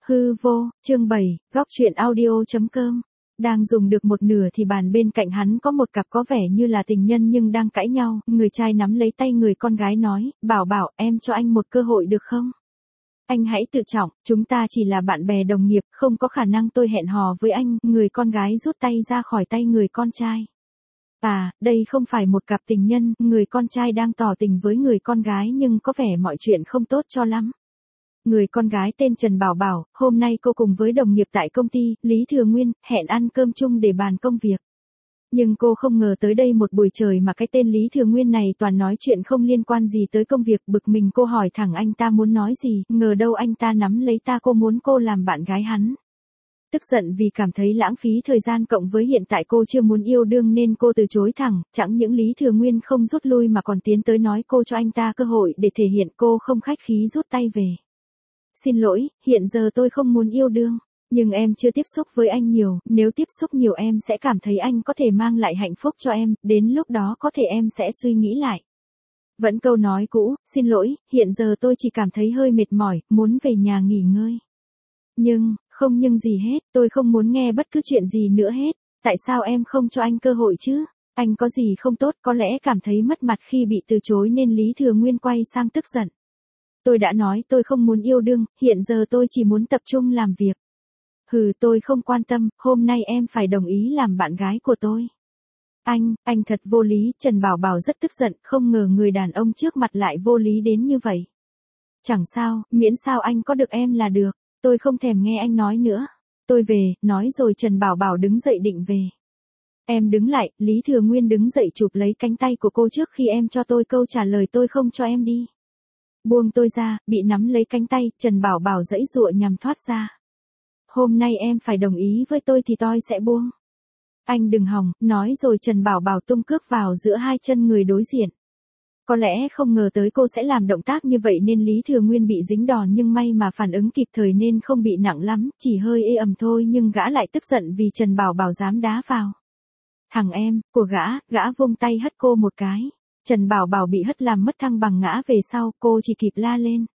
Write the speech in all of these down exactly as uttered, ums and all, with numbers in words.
Hư vô, chương bảy, góc truyện audio.com. Đang dùng được một nửa thì bàn bên cạnh hắn có một cặp có vẻ như là tình nhân nhưng đang cãi nhau, người trai nắm lấy tay người con gái nói, bảo bảo em cho anh một cơ hội được không? Anh hãy tự trọng, chúng ta chỉ là bạn bè đồng nghiệp, không có khả năng tôi hẹn hò với anh, người con gái rút tay ra khỏi tay người con trai. À, đây không phải một cặp tình nhân, người con trai đang tỏ tình với người con gái nhưng có vẻ mọi chuyện không tốt cho lắm. Người con gái tên Trần Bảo Bảo, hôm nay cô cùng với đồng nghiệp tại công ty, Lý Thừa Nguyên, hẹn ăn cơm chung để bàn công việc. Nhưng cô không ngờ tới đây một buổi trời mà cái tên Lý Thừa Nguyên này toàn nói chuyện không liên quan gì tới công việc, bực mình cô hỏi thẳng anh ta muốn nói gì, ngờ đâu anh ta nắm lấy ta cô muốn cô làm bạn gái hắn. Tức giận vì cảm thấy lãng phí thời gian cộng với hiện tại cô chưa muốn yêu đương nên cô từ chối thẳng, chẳng những Lý Thừa Nguyên không rút lui mà còn tiến tới nói cô cho anh ta cơ hội để thể hiện cô không khách khí rút tay về. Xin lỗi, hiện giờ tôi không muốn yêu đương, nhưng em chưa tiếp xúc với anh nhiều, nếu tiếp xúc nhiều em sẽ cảm thấy anh có thể mang lại hạnh phúc cho em, đến lúc đó có thể em sẽ suy nghĩ lại. Vẫn câu nói cũ, xin lỗi, hiện giờ tôi chỉ cảm thấy hơi mệt mỏi, muốn về nhà nghỉ ngơi. Nhưng, không nhưng gì hết, tôi không muốn nghe bất cứ chuyện gì nữa hết, tại sao em không cho anh cơ hội chứ? Anh có gì không tốt, có lẽ cảm thấy mất mặt khi bị từ chối nên Lý Thừa Nguyên quay sang tức giận. Tôi đã nói tôi không muốn yêu đương, hiện giờ tôi chỉ muốn tập trung làm việc. Hừ, tôi không quan tâm, hôm nay em phải đồng ý làm bạn gái của tôi. Anh, anh thật vô lý, Trần Bảo Bảo rất tức giận, không ngờ người đàn ông trước mặt lại vô lý đến như vậy. Chẳng sao, miễn sao anh có được em là được, tôi không thèm nghe anh nói nữa. Tôi về, nói rồi Trần Bảo Bảo đứng dậy định về. Em đứng lại, Lý Thừa Nguyên đứng dậy chụp lấy cánh tay của cô trước khi em cho tôi câu trả lời tôi không cho em đi. Buông tôi ra, bị nắm lấy cánh tay, Trần Bảo Bảo giãy giụa nhằm thoát ra. Hôm nay em phải đồng ý với tôi thì tôi sẽ buông. Anh đừng hòng, nói rồi Trần Bảo Bảo tung cước vào giữa hai chân người đối diện. Có lẽ không ngờ tới cô sẽ làm động tác như vậy nên Lý Thừa Nguyên bị dính đòn nhưng may mà phản ứng kịp thời nên không bị nặng lắm, chỉ hơi ê ẩm thôi nhưng gã lại tức giận vì Trần Bảo Bảo dám đá vào. Thằng em, của gã, gã vung tay hất cô một cái. Trần Bảo Bảo bị hất làm mất thăng bằng ngã về sau, cô chỉ kịp la lên.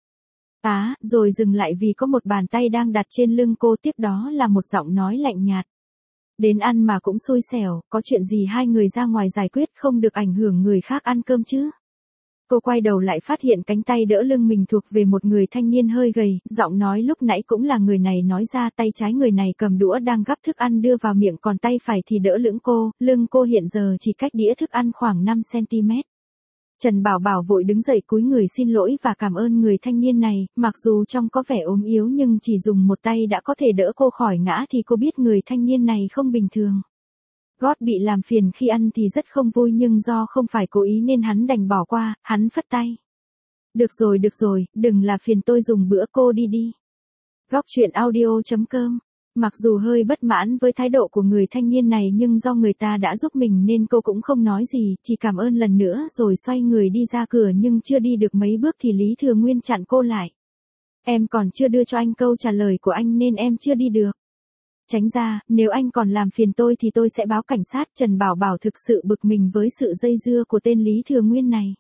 Á, rồi dừng lại vì có một bàn tay đang đặt trên lưng cô, tiếp đó là một giọng nói lạnh nhạt. Đến ăn mà cũng xui xẻo, có chuyện gì hai người ra ngoài giải quyết không được ảnh hưởng người khác ăn cơm chứ. Cô quay đầu lại phát hiện cánh tay đỡ lưng mình thuộc về một người thanh niên hơi gầy, giọng nói lúc nãy cũng là người này nói ra, tay trái người này cầm đũa đang gắp thức ăn đưa vào miệng còn tay phải thì đỡ lưng cô, lưng cô hiện giờ chỉ cách đĩa thức ăn khoảng năm xăng-ti-mét. Trần Bảo Bảo vội đứng dậy cúi người xin lỗi và cảm ơn người thanh niên này, mặc dù trông có vẻ ốm yếu nhưng chỉ dùng một tay đã có thể đỡ cô khỏi ngã thì cô biết người thanh niên này không bình thường. Gót bị làm phiền khi ăn thì rất không vui nhưng do không phải cố ý nên hắn đành bỏ qua, hắn phất tay. Được rồi được rồi, đừng là phiền tôi dùng bữa cô đi đi. Góc truyện audio.com. Mặc dù hơi bất mãn với thái độ của người thanh niên này nhưng do người ta đã giúp mình nên cô cũng không nói gì, chỉ cảm ơn lần nữa rồi xoay người đi ra cửa nhưng chưa đi được mấy bước thì Lý Thừa Nguyên chặn cô lại. Em còn chưa đưa cho anh câu trả lời của anh nên em chưa đi được. Tránh ra, nếu anh còn làm phiền tôi thì tôi sẽ báo cảnh sát. Trần Bảo Bảo thực sự bực mình với sự dây dưa của tên Lý Thừa Nguyên này.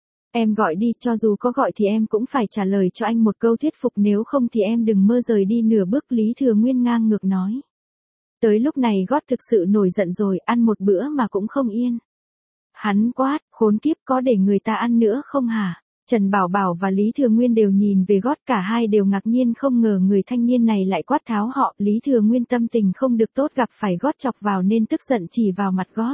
Em gọi đi, cho dù có gọi thì em cũng phải trả lời cho anh một câu thuyết phục nếu không thì em đừng mơ rời đi nửa bước, Lý Thừa Nguyên ngang ngược nói. Tới lúc này Gót thực sự nổi giận rồi, ăn một bữa mà cũng không yên. Hắn quát, khốn kiếp, có để người ta ăn nữa không hả? Trần Bảo Bảo và Lý Thừa Nguyên đều nhìn về Gót, cả hai đều ngạc nhiên không ngờ người thanh niên này lại quát tháo họ. Lý Thừa Nguyên tâm tình không được tốt gặp phải Gót chọc vào nên tức giận chỉ vào mặt Gót.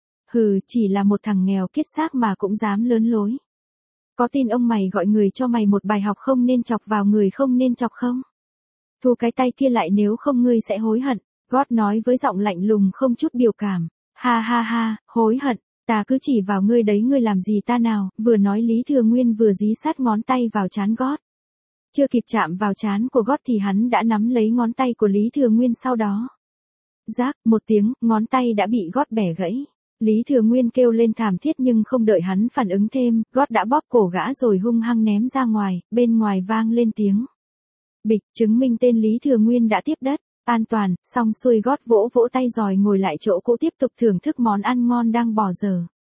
Hừ, chỉ là một thằng nghèo kiết xác mà cũng dám lớn lối. Có tin ông mày gọi người cho mày một bài học không nên chọc vào người không nên chọc không? Thu cái tay kia lại nếu không ngươi sẽ hối hận. Gót nói với giọng lạnh lùng không chút biểu cảm. Ha ha ha, hối hận, ta cứ chỉ vào ngươi đấy, ngươi làm gì ta nào? Vừa nói Lý Thừa Nguyên vừa dí sát ngón tay vào trán Gót. Chưa kịp chạm vào trán của Gót thì hắn đã nắm lấy ngón tay của Lý Thừa Nguyên sau đó. Rác, một tiếng, ngón tay đã bị Gót bẻ gãy. Lý Thừa Nguyên kêu lên thảm thiết nhưng không đợi hắn phản ứng thêm, Gót đã bóp cổ gã rồi hung hăng ném ra ngoài, bên ngoài vang lên tiếng bịch, chứng minh tên Lý Thừa Nguyên đã tiếp đất. An toàn, xong xuôi Gót vỗ vỗ tay rồi ngồi lại chỗ cũ tiếp tục thưởng thức món ăn ngon đang bỏ dở.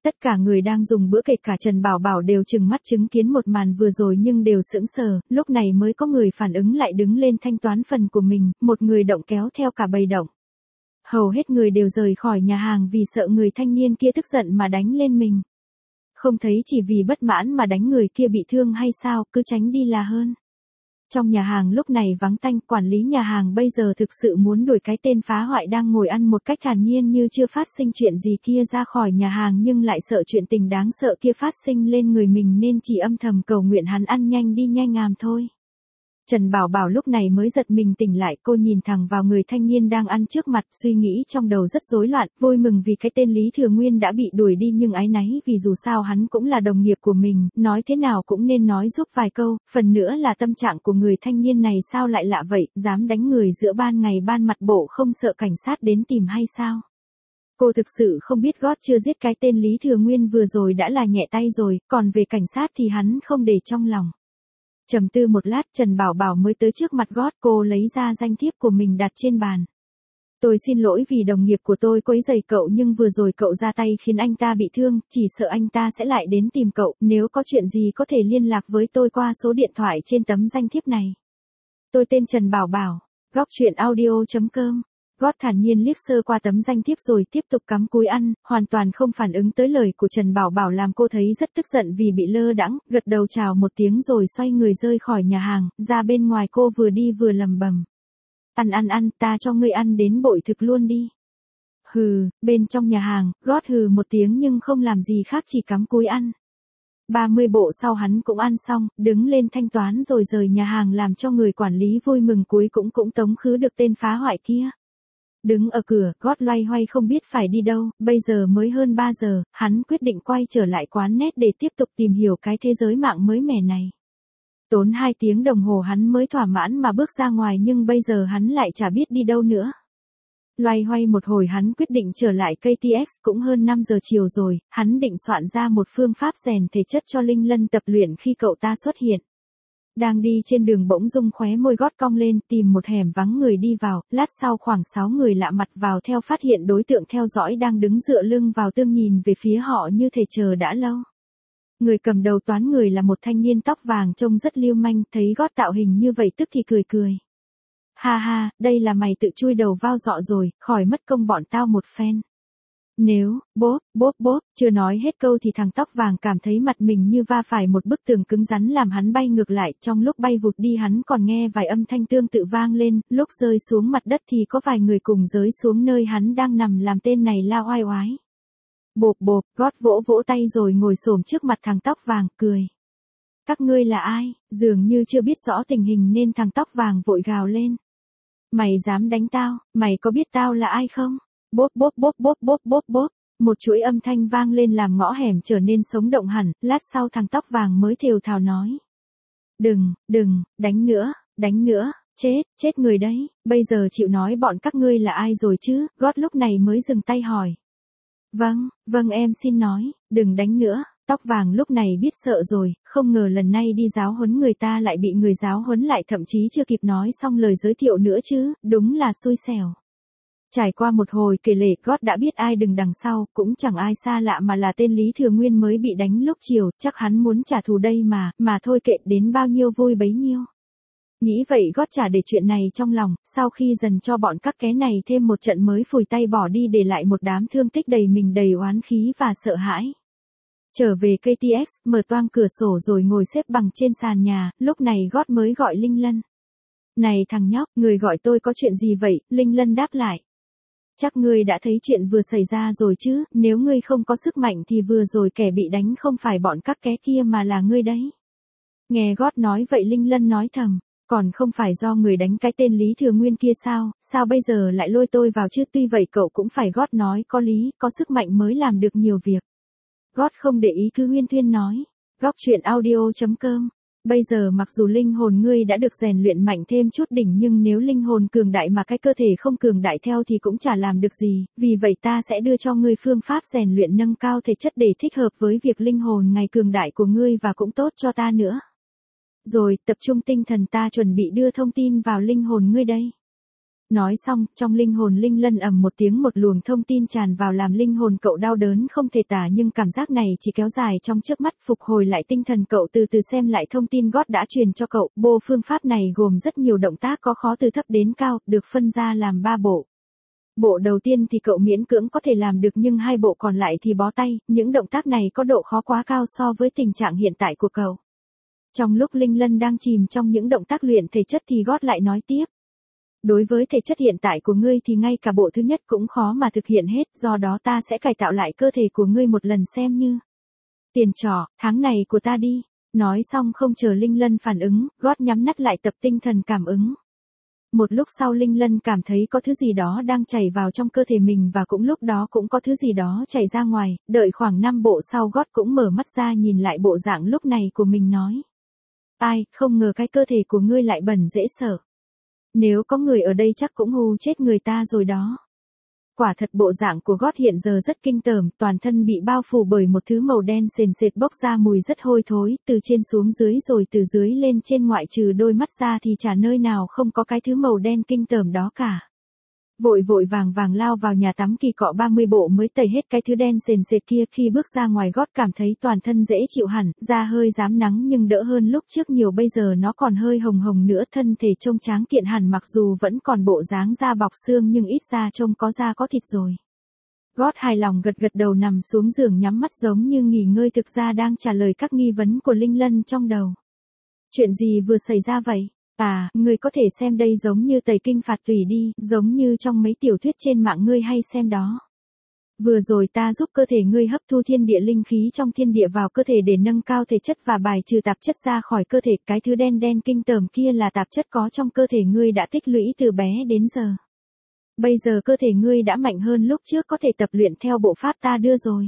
Tất cả người đang dùng bữa kể cả Trần Bảo Bảo đều trừng mắt chứng kiến một màn vừa rồi nhưng đều sững sờ, lúc này mới có người phản ứng lại đứng lên thanh toán phần của mình, một người động kéo theo cả bầy động. Hầu hết người đều rời khỏi nhà hàng vì sợ người thanh niên kia tức giận mà đánh lên mình. Không thấy chỉ vì bất mãn mà đánh người kia bị thương hay sao, cứ tránh đi là hơn. Trong nhà hàng lúc này vắng tanh, quản lý nhà hàng bây giờ thực sự muốn đuổi cái tên phá hoại đang ngồi ăn một cách thản nhiên như chưa phát sinh chuyện gì kia ra khỏi nhà hàng nhưng lại sợ chuyện tình đáng sợ kia phát sinh lên người mình nên chỉ âm thầm cầu nguyện hắn ăn nhanh đi nhanh ngàm thôi. Trần Bảo Bảo lúc này mới giật mình tỉnh lại, cô nhìn thẳng vào người thanh niên đang ăn trước mặt, suy nghĩ trong đầu rất rối loạn, vui mừng vì cái tên Lý Thừa Nguyên đã bị đuổi đi nhưng áy náy vì dù sao hắn cũng là đồng nghiệp của mình, nói thế nào cũng nên nói giúp vài câu, phần nữa là tâm trạng của người thanh niên này sao lại lạ vậy, dám đánh người giữa ban ngày ban mặt bộ không sợ cảnh sát đến tìm hay sao? Cô thực sự không biết gót chưa giết cái tên Lý Thừa Nguyên vừa rồi đã là nhẹ tay rồi, còn về cảnh sát thì hắn không để trong lòng. Trầm tư một lát Trần Bảo Bảo mới tới trước mặt gót, cô lấy ra danh thiếp của mình đặt trên bàn. Tôi xin lỗi vì đồng nghiệp của tôi quấy rầy cậu nhưng vừa rồi cậu ra tay khiến anh ta bị thương, chỉ sợ anh ta sẽ lại đến tìm cậu, nếu có chuyện gì có thể liên lạc với tôi qua số điện thoại trên tấm danh thiếp này. Tôi tên Trần Bảo Bảo, góc truyện audio chấm com. Gót thản nhiên liếc sơ qua tấm danh thiếp rồi tiếp tục cắm cúi ăn, hoàn toàn không phản ứng tới lời của Trần Bảo Bảo làm cô thấy rất tức giận vì bị lơ đãng, gật đầu chào một tiếng rồi xoay người rời khỏi nhà hàng, ra bên ngoài cô vừa đi vừa lầm bầm. Ăn ăn ăn, ta cho ngươi ăn đến bội thực luôn đi. Hừ, bên trong nhà hàng, gót hừ một tiếng nhưng không làm gì khác chỉ cắm cúi ăn. ba mươi bộ sau hắn cũng ăn xong, đứng lên thanh toán rồi rời nhà hàng làm cho người quản lý vui mừng cuối cũng cũng tống khứ được tên phá hoại kia. Đứng ở cửa, gót loay hoay không biết phải đi đâu, bây giờ mới hơn ba giờ, hắn quyết định quay trở lại quán net để tiếp tục tìm hiểu cái thế giới mạng mới mẻ này. Tốn hai tiếng đồng hồ hắn mới thỏa mãn mà bước ra ngoài nhưng bây giờ hắn lại chả biết đi đâu nữa. Loay hoay một hồi hắn quyết định trở lại ca tê ích, cũng hơn năm giờ chiều rồi, hắn định soạn ra một phương pháp rèn thể chất cho Linh Lân tập luyện khi cậu ta xuất hiện. Đang đi trên đường bỗng dưng khóe môi gót cong lên tìm một hẻm vắng người đi vào, lát sau khoảng sáu người lạ mặt vào theo phát hiện đối tượng theo dõi đang đứng dựa lưng vào tường nhìn về phía họ như thể chờ đã lâu. Người cầm đầu toán người là một thanh niên tóc vàng trông rất lưu manh, thấy gót tạo hình như vậy tức thì cười cười. Ha ha, đây là mày tự chui đầu vào dọ rồi, khỏi mất công bọn tao một phen. Nếu, bốp, bốp bốp, chưa nói hết câu thì thằng tóc vàng cảm thấy mặt mình như va phải một bức tường cứng rắn làm hắn bay ngược lại, trong lúc bay vụt đi hắn còn nghe vài âm thanh tương tự vang lên, lúc rơi xuống mặt đất thì có vài người cùng rơi xuống nơi hắn đang nằm làm tên này la oai oái. Bộp bộp, gót vỗ vỗ tay rồi ngồi xổm trước mặt thằng tóc vàng, cười. Các ngươi là ai? Dường như chưa biết rõ tình hình nên thằng tóc vàng vội gào lên. Mày dám đánh tao, mày có biết tao là ai không? Bốp bốp bốp bốp bốp bốp bốp, một chuỗi âm thanh vang lên làm ngõ hẻm trở nên sống động hẳn, lát sau thằng tóc vàng mới thều thào nói. Đừng, đừng, đánh nữa, đánh nữa, chết, chết người đấy, bây giờ chịu nói bọn các ngươi là ai rồi chứ, gót lúc này mới dừng tay hỏi. Vâng, vâng em xin nói, đừng đánh nữa, tóc vàng lúc này biết sợ rồi, không ngờ lần này đi giáo huấn người ta lại bị người giáo huấn lại thậm chí chưa kịp nói xong lời giới thiệu nữa chứ, đúng là xui xẻo. Trải qua một hồi kể lể gót đã biết ai đứng đằng sau, cũng chẳng ai xa lạ mà là tên Lý Thừa Nguyên mới bị đánh lúc chiều, chắc hắn muốn trả thù đây mà, mà thôi kệ đến bao nhiêu vui bấy nhiêu. Nghĩ vậy gót trả để chuyện này trong lòng, sau khi dần cho bọn các ké này thêm một trận mới phủi tay bỏ đi để lại một đám thương tích đầy mình đầy oán khí và sợ hãi. Trở về ca tê ích, mở toang cửa sổ rồi ngồi xếp bằng trên sàn nhà, lúc này gót mới gọi Linh Lân. Này thằng nhóc, người gọi tôi có chuyện gì vậy? Linh Lân đáp lại. Chắc ngươi đã thấy chuyện vừa xảy ra rồi chứ, nếu ngươi không có sức mạnh thì vừa rồi kẻ bị đánh không phải bọn các ké kia mà là ngươi đấy. Nghe gót nói vậy Linh Lân nói thầm, còn không phải do người đánh cái tên Lý Thừa Nguyên kia sao, sao bây giờ lại lôi tôi vào chứ, tuy vậy cậu cũng phải gót nói có lý, có sức mạnh mới làm được nhiều việc. Gót không để ý cứ huyên thuyên nói, góc truyện audio chấm com. Bây giờ mặc dù linh hồn ngươi đã được rèn luyện mạnh thêm chút đỉnh nhưng nếu linh hồn cường đại mà cái cơ thể không cường đại theo thì cũng chả làm được gì, vì vậy ta sẽ đưa cho ngươi phương pháp rèn luyện nâng cao thể chất để thích hợp với việc linh hồn ngày cường đại của ngươi và cũng tốt cho ta nữa. Rồi, tập trung tinh thần ta chuẩn bị đưa thông tin vào linh hồn ngươi đây. Nói xong, trong linh hồn Linh Lân ầm một tiếng một luồng thông tin tràn vào làm linh hồn cậu đau đớn không thể tả nhưng cảm giác này chỉ kéo dài trong chớp mắt phục hồi lại tinh thần cậu từ từ xem lại thông tin gót đã truyền cho cậu. Bộ phương pháp này gồm rất nhiều động tác có khó từ thấp đến cao, được phân ra làm ba bộ. Bộ đầu tiên thì cậu miễn cưỡng có thể làm được nhưng hai bộ còn lại thì bó tay, những động tác này có độ khó quá cao so với tình trạng hiện tại của cậu. Trong lúc Linh Lân đang chìm trong những động tác luyện thể chất thì gót lại nói tiếp. Đối với thể chất hiện tại của ngươi thì ngay cả bộ thứ nhất cũng khó mà thực hiện hết, do đó ta sẽ cải tạo lại cơ thể của ngươi một lần xem như tiền trỏ, tháng này của ta đi. Nói xong không chờ Linh Lân phản ứng, gót nhắm mắt lại tập tinh thần cảm ứng. Một lúc sau Linh Lân cảm thấy có thứ gì đó đang chảy vào trong cơ thể mình và cũng lúc đó cũng có thứ gì đó chảy ra ngoài, đợi khoảng năm bộ sau gót cũng mở mắt ra nhìn lại bộ dạng lúc này của mình nói. Ai, không ngờ cái cơ thể của ngươi lại bẩn dễ sợ. Nếu có người ở đây chắc cũng hù chết người ta rồi đó. Quả thật bộ dạng của gót hiện giờ rất kinh tởm, toàn thân bị bao phủ bởi một thứ màu đen sền sệt bốc ra mùi rất hôi thối, từ trên xuống dưới rồi từ dưới lên trên ngoại trừ đôi mắt ra thì chả nơi nào không có cái thứ màu đen kinh tởm đó cả. Vội vội vàng vàng lao vào nhà tắm kỳ cọ ba mươi bộ mới tẩy hết cái thứ đen sền sệt kia, khi bước ra ngoài gót cảm thấy toàn thân dễ chịu hẳn, da hơi rám nắng nhưng đỡ hơn lúc trước nhiều, bây giờ nó còn hơi hồng hồng nữa, thân thể trông tráng kiện hẳn mặc dù vẫn còn bộ dáng da bọc xương nhưng ít ra trông có da có thịt rồi. Gót hài lòng gật gật đầu nằm xuống giường nhắm mắt giống như nghỉ ngơi, thực ra đang trả lời các nghi vấn của Linh Lân trong đầu. Chuyện gì vừa xảy ra vậy? À, ngươi có thể xem đây giống như tẩy kinh phạt tùy đi, giống như trong mấy tiểu thuyết trên mạng ngươi hay xem đó. Vừa rồi ta giúp cơ thể ngươi hấp thu thiên địa linh khí trong thiên địa vào cơ thể để nâng cao thể chất và bài trừ tạp chất ra khỏi cơ thể, cái thứ đen đen kinh tởm kia là tạp chất có trong cơ thể ngươi đã tích lũy từ bé đến giờ. Bây giờ cơ thể ngươi đã mạnh hơn lúc trước, có thể tập luyện theo bộ pháp ta đưa rồi.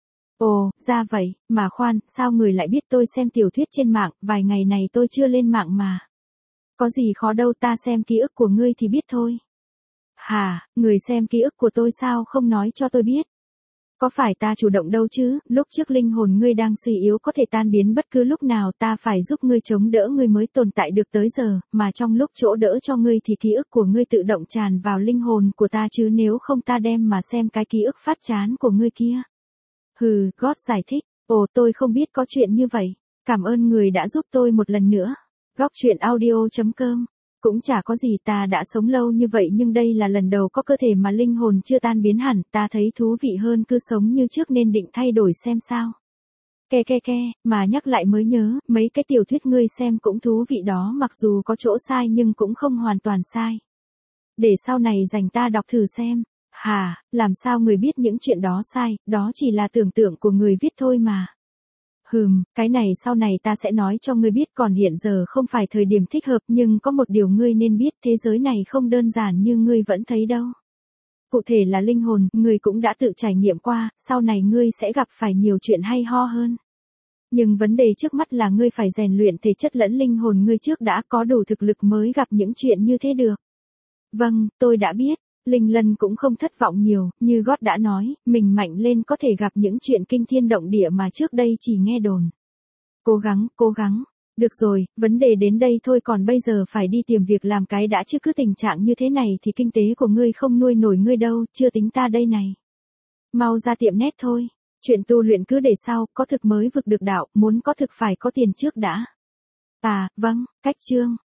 Ồ, ra vậy, mà khoan, sao người lại biết tôi xem tiểu thuyết trên mạng, vài ngày này tôi chưa lên mạng mà. Có gì khó đâu, ta xem ký ức của ngươi thì biết thôi. Hà, người xem ký ức của tôi sao không nói cho tôi biết? Có phải ta chủ động đâu chứ, lúc trước linh hồn ngươi đang suy yếu có thể tan biến bất cứ lúc nào, ta phải giúp ngươi chống đỡ ngươi mới tồn tại được tới giờ, mà trong lúc chỗ đỡ cho ngươi thì ký ức của ngươi tự động tràn vào linh hồn của ta chứ nếu không ta đem mà xem cái ký ức phát chán của ngươi kia. Hừ, gót giải thích, ồ tôi không biết có chuyện như vậy, cảm ơn người đã giúp tôi một lần nữa. Góc truyện audio chấm com. Cũng chả có gì, ta đã sống lâu như vậy nhưng đây là lần đầu có cơ thể mà linh hồn chưa tan biến hẳn, ta thấy thú vị hơn cứ sống như trước nên định thay đổi xem sao. Ke ke ke, mà nhắc lại mới nhớ, mấy cái tiểu thuyết ngươi xem cũng thú vị đó, mặc dù có chỗ sai nhưng cũng không hoàn toàn sai. Để sau này dành ta đọc thử xem. Hà, làm sao người biết những chuyện đó sai, đó chỉ là tưởng tượng của người viết thôi mà. Hừm, cái này sau này ta sẽ nói cho ngươi biết, còn hiện giờ không phải thời điểm thích hợp, nhưng có một điều ngươi nên biết, thế giới này không đơn giản như ngươi vẫn thấy đâu. Cụ thể là linh hồn, ngươi cũng đã tự trải nghiệm qua, sau này ngươi sẽ gặp phải nhiều chuyện hay ho hơn. Nhưng vấn đề trước mắt là ngươi phải rèn luyện thể chất lẫn linh hồn ngươi trước đã, có đủ thực lực mới gặp những chuyện như thế được. Vâng, tôi đã biết. Linh Lân cũng không thất vọng nhiều, như gót đã nói, mình mạnh lên có thể gặp những chuyện kinh thiên động địa mà trước đây chỉ nghe đồn. Cố gắng, cố gắng. Được rồi, vấn đề đến đây thôi, còn bây giờ phải đi tìm việc làm cái đã chứ cứ tình trạng như thế này thì kinh tế của ngươi không nuôi nổi ngươi đâu, chưa tính ta đây này. Mau ra tiệm net thôi, chuyện tu luyện cứ để sau, có thực mới vực được đạo, muốn có thực phải có tiền trước đã. À, vâng, cách chương.